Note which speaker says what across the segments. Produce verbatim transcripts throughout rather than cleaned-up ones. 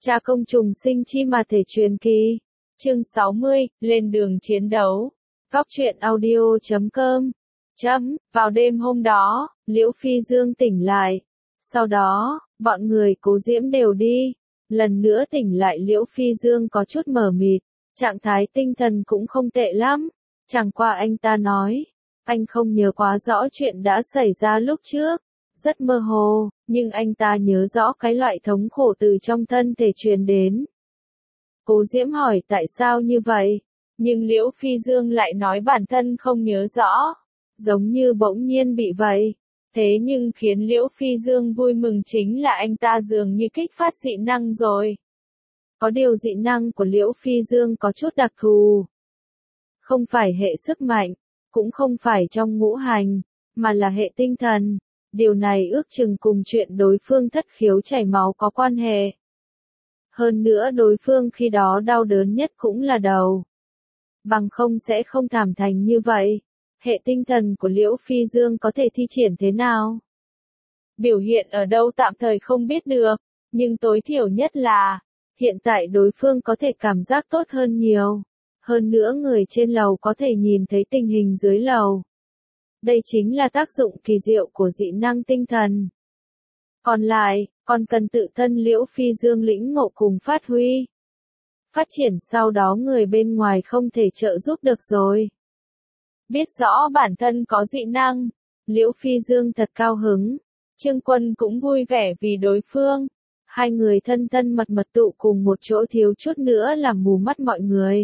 Speaker 1: Cha công trùng sinh chi mà thể truyền kỳ. Chương sáu mươi, lên đường chiến đấu. Góc truyện audio chấm com. Chấm, vào đêm hôm đó, Liễu Phi Dương tỉnh lại. Sau đó, bọn người Cố Diễm đều đi. Lần nữa tỉnh lại Liễu Phi Dương có chút mờ mịt, trạng thái tinh thần cũng không tệ lắm. Chẳng qua anh ta nói, anh không nhớ quá rõ chuyện đã xảy ra lúc trước. Rất mơ hồ, nhưng anh ta nhớ rõ cái loại thống khổ từ trong thân thể truyền đến. Cố Diễm hỏi tại sao như vậy, nhưng Liễu Phi Dương lại nói bản thân không nhớ rõ, giống như bỗng nhiên bị vậy. Thế nhưng khiến Liễu Phi Dương vui mừng chính là anh ta dường như kích phát dị năng rồi. Có điều dị năng của Liễu Phi Dương có chút đặc thù. Không phải hệ sức mạnh, cũng không phải trong ngũ hành, mà là hệ tinh thần. Điều này ước chừng cùng chuyện đối phương thất khiếu chảy máu có quan hệ. Hơn nữa đối phương khi đó đau đớn nhất cũng là đầu. Bằng không sẽ không thảm thành như vậy. Hệ tinh thần của Liễu Phi Dương có thể thi triển thế nào? Biểu hiện ở đâu tạm thời không biết được, nhưng tối thiểu nhất là, hiện tại đối phương có thể cảm giác tốt hơn nhiều. Hơn nữa người trên lầu có thể nhìn thấy tình hình dưới lầu. Đây chính là tác dụng kỳ diệu của dị năng tinh thần. Còn lại, còn cần tự thân Liễu Phi Dương lĩnh ngộ cùng phát huy. Phát triển sau đó người bên ngoài không thể trợ giúp được rồi. Biết rõ bản thân có dị năng, Liễu Phi Dương thật cao hứng. Trương Quân cũng vui vẻ vì đối phương. Hai người thân thân mật mật tụ cùng một chỗ thiếu chút nữa làm mù mắt mọi người.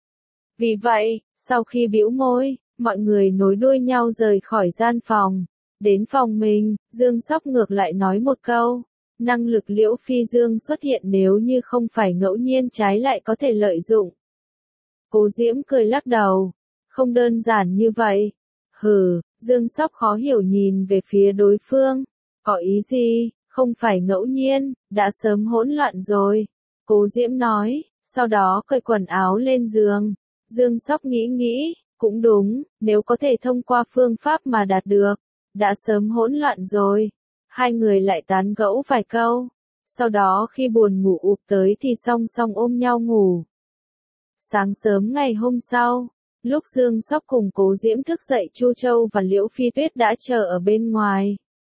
Speaker 1: Vì vậy, sau khi bĩu môi, mọi người nối đuôi nhau rời khỏi gian phòng. Đến phòng mình, Dương Sóc ngược lại nói một câu. Năng lực Liễu Phi Dương xuất hiện nếu như không phải ngẫu nhiên trái lại có thể lợi dụng. Cố Diễm cười lắc đầu. Không đơn giản như vậy. Hừ, Dương Sóc khó hiểu nhìn về phía đối phương. Có ý gì, không phải ngẫu nhiên, đã sớm hỗn loạn rồi. Cố Diễm nói, sau đó cởi quần áo lên giường. Dương Sóc nghĩ nghĩ, cũng đúng, nếu có thể thông qua phương pháp mà đạt được, đã sớm hỗn loạn rồi. Hai người lại tán gẫu vài câu. Sau đó khi buồn ngủ ụp tới thì song song ôm nhau ngủ. Sáng sớm ngày hôm sau, lúc Dương Sóc cùng Cố Diễm thức dậy, Chu Châu và Liễu Phi Tuyết đã chờ ở bên ngoài.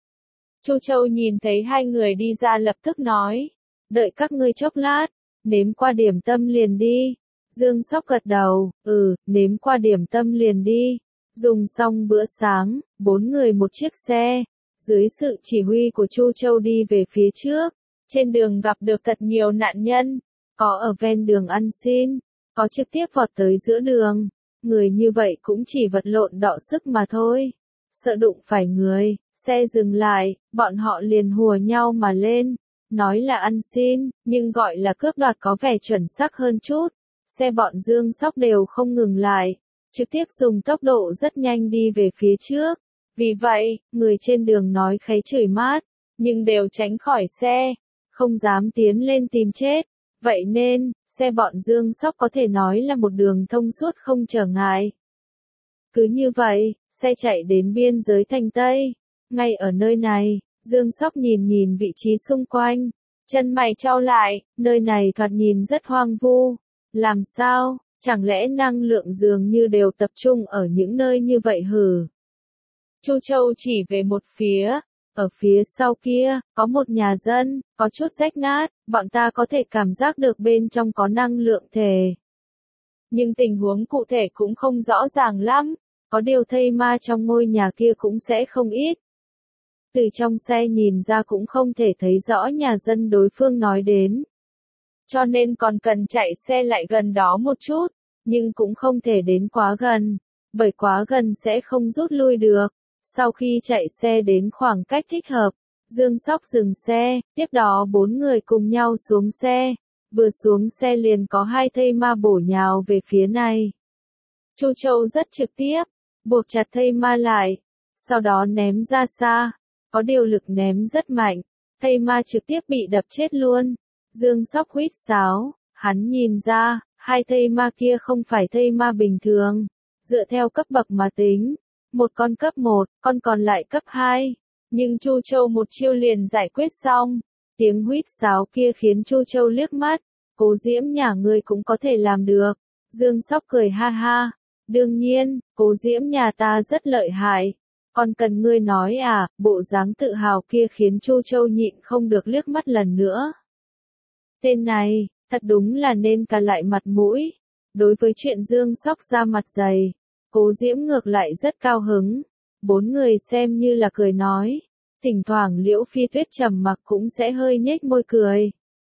Speaker 1: Chu Châu nhìn thấy hai người đi ra lập tức nói, đợi các ngươi chốc lát, nếm qua điểm tâm liền đi. Dương Sóc gật đầu, ừ, nếm qua điểm tâm liền đi. Dùng xong bữa sáng, bốn người một chiếc xe. Dưới sự chỉ huy của Chu Châu đi về phía trước. Trên đường gặp được thật nhiều nạn nhân. Có ở ven đường ăn xin, có trực tiếp vọt tới giữa đường. Người như vậy cũng chỉ vật lộn đọ sức mà thôi. Sợ đụng phải người, xe dừng lại, bọn họ liền hùa nhau mà lên. Nói là ăn xin, nhưng gọi là cướp đoạt có vẻ chuẩn xác hơn chút. Xe bọn Dương Sóc đều không ngừng lại, trực tiếp dùng tốc độ rất nhanh đi về phía trước. Vì vậy, người trên đường nói khấy chửi mát, nhưng đều tránh khỏi xe, không dám tiến lên tìm chết. Vậy nên, xe bọn Dương Sóc có thể nói là một đường thông suốt không trở ngại. Cứ như vậy, xe chạy đến biên giới thành Tây. Ngay ở nơi này, Dương Sóc nhìn nhìn vị trí xung quanh, chân mày chau lại, nơi này thoạt nhìn rất hoang vu. Làm sao, chẳng lẽ năng lượng dường như đều tập trung ở những nơi như vậy hử? Chu Châu chỉ về một phía, ở phía sau kia, có một nhà dân, có chút rách nát, bọn ta có thể cảm giác được bên trong có năng lượng thể. Nhưng tình huống cụ thể cũng không rõ ràng lắm, có điều thây ma trong ngôi nhà kia cũng sẽ không ít. Từ trong xe nhìn ra cũng không thể thấy rõ nhà dân đối phương nói đến. Cho nên còn cần chạy xe lại gần đó một chút, nhưng cũng không thể đến quá gần, bởi quá gần sẽ không rút lui được. Sau khi chạy xe đến khoảng cách thích hợp, Dương Sóc dừng xe, tiếp đó bốn người cùng nhau xuống xe. Vừa xuống xe liền có hai thây ma bổ nhào về phía này. Chu Châu rất trực tiếp, buộc chặt thây ma lại, sau đó ném ra xa, có điều lực ném rất mạnh, thây ma trực tiếp bị đập chết luôn. Dương Sóc huýt sáo, hắn nhìn ra, hai thây ma kia không phải thây ma bình thường, dựa theo cấp bậc mà tính, một con cấp một, con còn lại cấp hai, nhưng Chu Châu một chiêu liền giải quyết xong. Tiếng huýt sáo kia khiến Chu Châu liếc mắt, Cố Diễm nhà ngươi cũng có thể làm được. Dương Sóc cười ha ha, đương nhiên, Cố Diễm nhà ta rất lợi hại. Còn cần ngươi nói à, bộ dáng tự hào kia khiến Chu Châu nhịn không được liếc mắt lần nữa. Tên này, thật đúng là nên cả lại mặt mũi. Đối với chuyện Dương Sóc ra mặt dày, Cố Diễm ngược lại rất cao hứng. Bốn người xem như là cười nói. Thỉnh thoảng Liễu Phi Tuyết trầm mặc cũng sẽ hơi nhếch môi cười.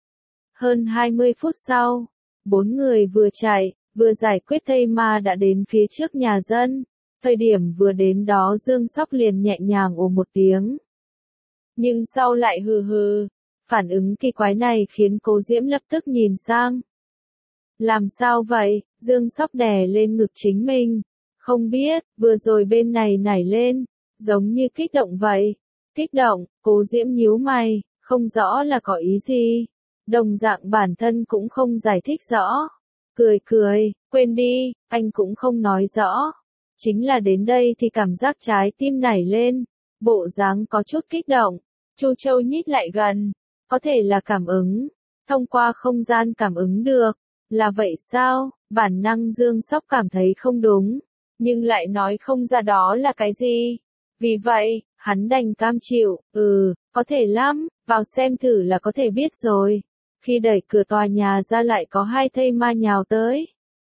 Speaker 1: Hơn hai mươi phút sau, bốn người vừa chạy, vừa giải quyết thây ma đã đến phía trước nhà dân. Thời điểm vừa đến đó Dương Sóc liền nhẹ nhàng ồ một tiếng. Nhưng sau lại hừ hừ, phản ứng kỳ quái này khiến Cố Diễm lập tức nhìn sang. Làm sao vậy? Dương Sóc đè lên ngực chính mình. Không biết, vừa rồi bên này nảy lên, giống như kích động vậy. Kích động, Cố Diễm nhíu mày, không rõ là có ý gì. Đồng dạng bản thân cũng không giải thích rõ. Cười cười, quên đi, anh cũng không nói rõ. Chính là đến đây thì cảm giác trái tim nảy lên, bộ dáng có chút kích động. Chu Châu nhích lại gần, có thể là cảm ứng, thông qua không gian cảm ứng được. Là vậy sao? Bản năng Dương Sóc cảm thấy không đúng, nhưng lại nói không ra đó là cái gì. Vì vậy, hắn đành cam chịu, ừ, có thể lắm, vào xem thử là có thể biết rồi. Khi đẩy cửa tòa nhà ra lại có hai thây ma nhào tới.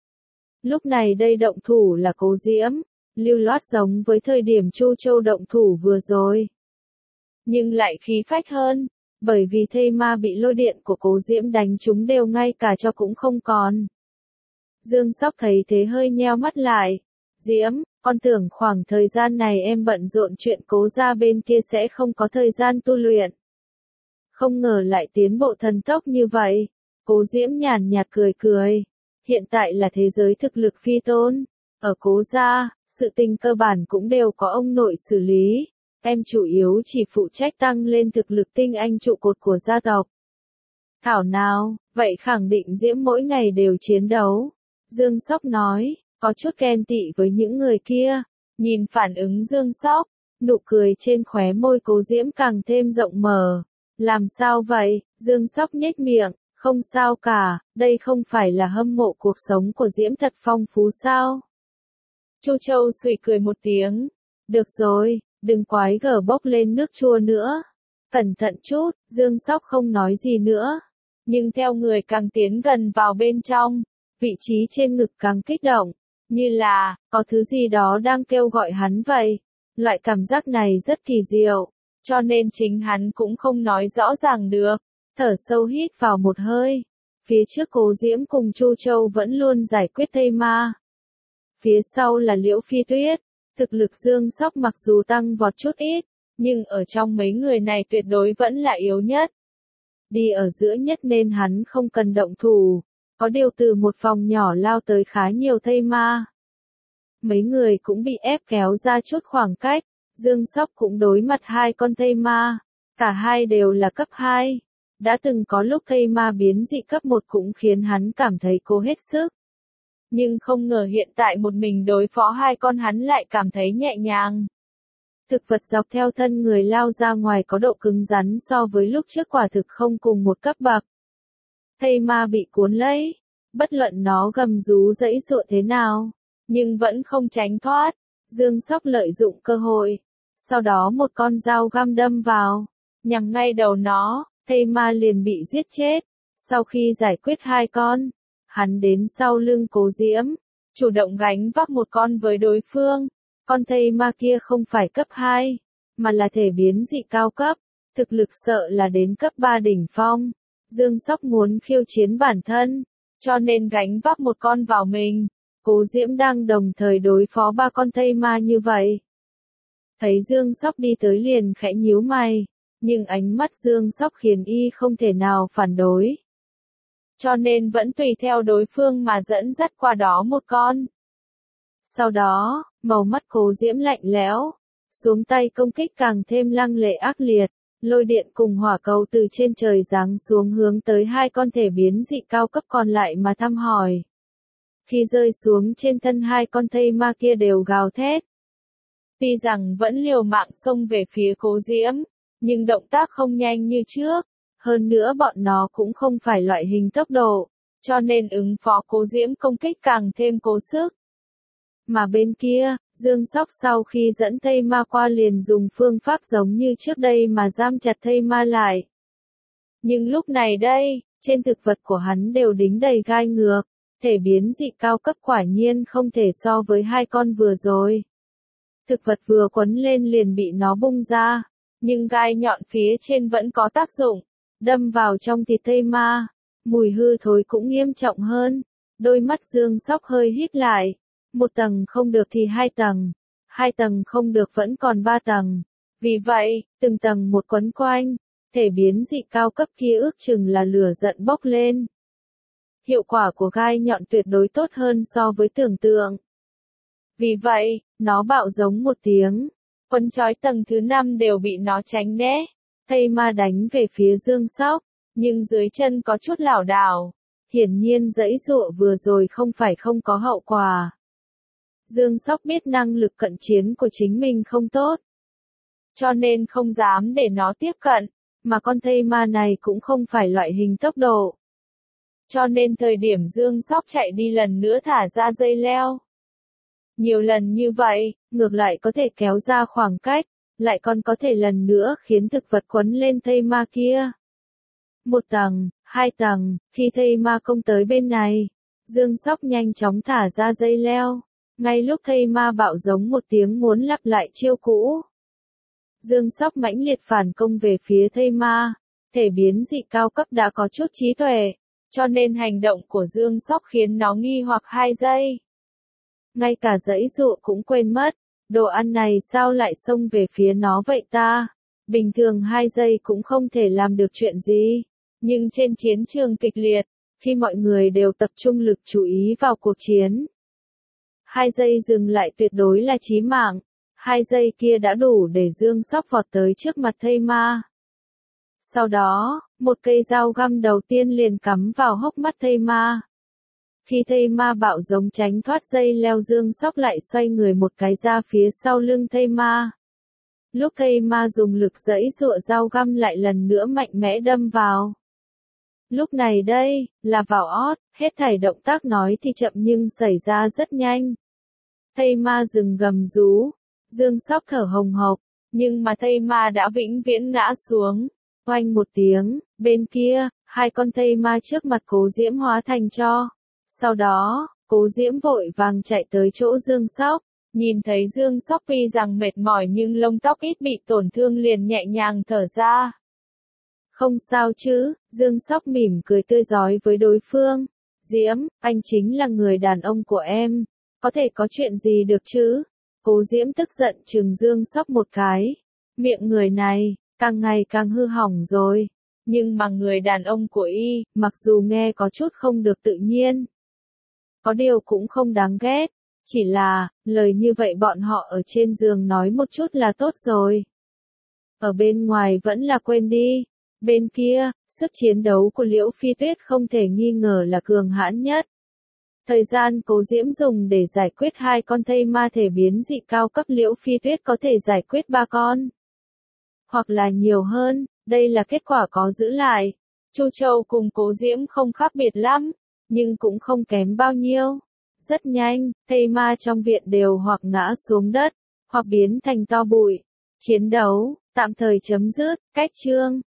Speaker 1: Lúc này đây động thủ là Cố Diễm, lưu loát giống với thời điểm Chu Châu động thủ vừa rồi. Nhưng lại khí phách hơn, bởi vì thây ma bị lôi điện của Cố Diễm đánh chúng đều ngay cả cho cũng không còn. Dương Sóc thấy thế hơi nheo mắt lại. Diễm, con tưởng khoảng thời gian này em bận rộn chuyện Cố gia bên kia sẽ không có thời gian tu luyện. Không ngờ lại tiến bộ thần tốc như vậy. Cố Diễm nhàn nhạt cười cười. Hiện tại là thế giới thực lực phi tôn. Ở Cố gia, sự tình cơ bản cũng đều có ông nội xử lý. Em chủ yếu chỉ phụ trách tăng lên thực lực tinh anh trụ cột của gia tộc. Thảo nào, vậy khẳng định Diễm mỗi ngày đều chiến đấu. Dương Sóc nói, có chút ghen tị với những người kia. Nhìn phản ứng Dương Sóc, nụ cười trên khóe môi Cố Diễm càng thêm rộng mở. Làm sao vậy? Dương Sóc nhếch miệng, không sao cả, đây không phải là hâm mộ cuộc sống của Diễm thật phong phú sao? Chu Châu sụi cười một tiếng. Được rồi, đừng quái gở bốc lên nước chua nữa. Cẩn thận chút, Dương Sóc không nói gì nữa. Nhưng theo người càng tiến gần vào bên trong, vị trí trên ngực càng kích động. Như là, có thứ gì đó đang kêu gọi hắn vậy. Loại cảm giác này rất kỳ diệu. Cho nên chính hắn cũng không nói rõ ràng được. Thở sâu hít vào một hơi. Phía trước Cố Diễm cùng Chu Châu vẫn luôn giải quyết thây ma. Phía sau là Liễu Phi Tuyết. Thực lực Dương Sóc mặc dù tăng vọt chút ít, nhưng ở trong mấy người này tuyệt đối vẫn là yếu nhất. Đi ở giữa nhất nên hắn không cần động thủ. Có điều từ một phòng nhỏ lao tới khá nhiều thây ma. Mấy người cũng bị ép kéo ra chút khoảng cách. Dương Sóc cũng đối mặt hai con thây ma. Cả hai đều là cấp hai. Đã từng có lúc thây ma biến dị cấp một cũng khiến hắn cảm thấy cố hết sức. Nhưng không ngờ hiện tại một mình đối phó hai con hắn lại cảm thấy nhẹ nhàng. Thực vật dọc theo thân người lao ra ngoài có độ cứng rắn so với lúc trước quả thực không cùng một cấp bậc. Thây ma bị cuốn lấy. Bất luận nó gầm rú dãy dụa thế nào, nhưng vẫn không tránh thoát. Dương Sóc lợi dụng cơ hội. Sau đó một con dao găm đâm vào, nhằm ngay đầu nó, thây ma liền bị giết chết. Sau khi giải quyết hai con, hắn đến sau lưng Cố Diễm, chủ động gánh vác một con với đối phương. Con thây ma kia không phải cấp hai, mà là thể biến dị cao cấp, thực lực sợ là đến cấp ba đỉnh phong. Dương Sóc muốn khiêu chiến bản thân, cho nên gánh vác một con vào mình. Cố Diễm đang đồng thời đối phó ba con thây ma như vậy. Thấy Dương Sóc đi tới liền khẽ nhíu mày, nhưng ánh mắt Dương Sóc khiến y không thể nào phản đối. Cho nên vẫn tùy theo đối phương mà dẫn dắt qua đó một con. Sau đó, màu mắt Cố Diễm lạnh lẽo, xuống tay công kích càng thêm lăng lệ ác liệt, lôi điện cùng hỏa cầu từ trên trời giáng xuống hướng tới hai con thể biến dị cao cấp còn lại mà thăm hỏi. Khi rơi xuống trên thân hai con thây ma kia đều gào thét. Tuy rằng vẫn liều mạng xông về phía Cố Diễm, nhưng động tác không nhanh như trước. Hơn nữa bọn nó cũng không phải loại hình tốc độ, cho nên ứng phó Cố Diễm công kích càng thêm cố sức. Mà bên kia, Dương Sóc sau khi dẫn thây ma qua liền dùng phương pháp giống như trước đây mà giam chặt thây ma lại. Nhưng lúc này đây, trên thực vật của hắn đều đính đầy gai ngược, thể biến dị cao cấp quả nhiên không thể so với hai con vừa rồi. Thực vật vừa quấn lên liền bị nó bung ra, nhưng gai nhọn phía trên vẫn có tác dụng, đâm vào trong thịt thây ma, mùi hư thối cũng nghiêm trọng hơn. Đôi mắt Dương Sóc hơi híp lại, một tầng không được thì hai tầng, hai tầng không được vẫn còn ba tầng. Vì vậy, từng tầng một quấn quanh, thể biến dị cao cấp kia ước chừng là lửa giận bốc lên. Hiệu quả của gai nhọn tuyệt đối tốt hơn so với tưởng tượng. Vì vậy, nó bạo giống một tiếng, quấn trói tầng thứ năm đều bị nó tránh né. Thây ma đánh về phía Dương Sóc, nhưng dưới chân có chút lảo đảo. Hiển nhiên giãy giụa vừa rồi không phải không có hậu quả. Dương Sóc biết năng lực cận chiến của chính mình không tốt, cho nên không dám để nó tiếp cận, mà con thây ma này cũng không phải loại hình tốc độ. Cho nên thời điểm Dương Sóc chạy đi lần nữa thả ra dây leo. Nhiều lần như vậy, ngược lại có thể kéo ra khoảng cách, lại còn có thể lần nữa khiến thực vật quấn lên thây ma kia. Một tầng, hai tầng, khi thây ma công tới bên này, Dương Sóc nhanh chóng thả ra dây leo. Ngay lúc thây ma bạo giống một tiếng muốn lặp lại chiêu cũ, Dương Sóc mãnh liệt phản công về phía thây ma. Thể biến dị cao cấp đã có chút trí tuệ, cho nên hành động của Dương Sóc khiến nó nghi hoặc hai giây. Ngay cả giãy giụa cũng quên mất, đồ ăn này sao lại xông về phía nó vậy ta? Bình thường hai giây cũng không thể làm được chuyện gì, nhưng trên chiến trường kịch liệt, khi mọi người đều tập trung lực chú ý vào cuộc chiến, hai giây dừng lại tuyệt đối là chí mạng. Hai giây kia đã đủ để Dương Sóc vọt tới trước mặt thây ma. Sau đó, một cây dao găm đầu tiên liền cắm vào hốc mắt thây ma. Khi thây ma bạo giống tránh thoát dây leo, Dương Sóc lại xoay người một cái ra phía sau lưng thây ma. Lúc thây ma dùng lực giãy giụa, dao găm lại lần nữa mạnh mẽ đâm vào. Lúc này đây, là vào ót, hết thảy động tác nói thì chậm nhưng xảy ra rất nhanh. Thây ma dừng gầm rú, Dương Sóc thở hồng hộc, nhưng mà thây ma đã vĩnh viễn ngã xuống. Oanh một tiếng, bên kia, hai con thây ma trước mặt Cố Diễm hóa thành tro. Sau đó, Cố Diễm vội vàng chạy tới chỗ Dương Sóc, nhìn thấy Dương Sóc tuy rằng mệt mỏi nhưng lông tóc ít bị tổn thương liền nhẹ nhàng thở ra. Không sao chứ, Dương Sóc mỉm cười tươi rói với đối phương. Diễm, anh chính là người đàn ông của em, có thể có chuyện gì được chứ? Cố Diễm tức giận trừng Dương Sóc một cái. Miệng người này, càng ngày càng hư hỏng rồi. Nhưng mà người đàn ông của y, mặc dù nghe có chút không được tự nhiên, có điều cũng không đáng ghét. Chỉ là, lời như vậy bọn họ ở trên giường nói một chút là tốt rồi. Ở bên ngoài vẫn là quên đi. Bên kia, sức chiến đấu của Liễu Phi Tuyết không thể nghi ngờ là cường hãn nhất. Thời gian Cố Diễm dùng để giải quyết hai con thây ma thể biến dị cao cấp, Liễu Phi Tuyết có thể giải quyết ba con. Hoặc là nhiều hơn, đây là kết quả có giữ lại. Chu Châu cùng Cố Diễm không khác biệt lắm, nhưng cũng không kém bao nhiêu. Rất nhanh, thây ma trong viện đều hoặc ngã xuống đất, hoặc biến thành tro bụi. Chiến đấu, tạm thời chấm dứt, cách chương.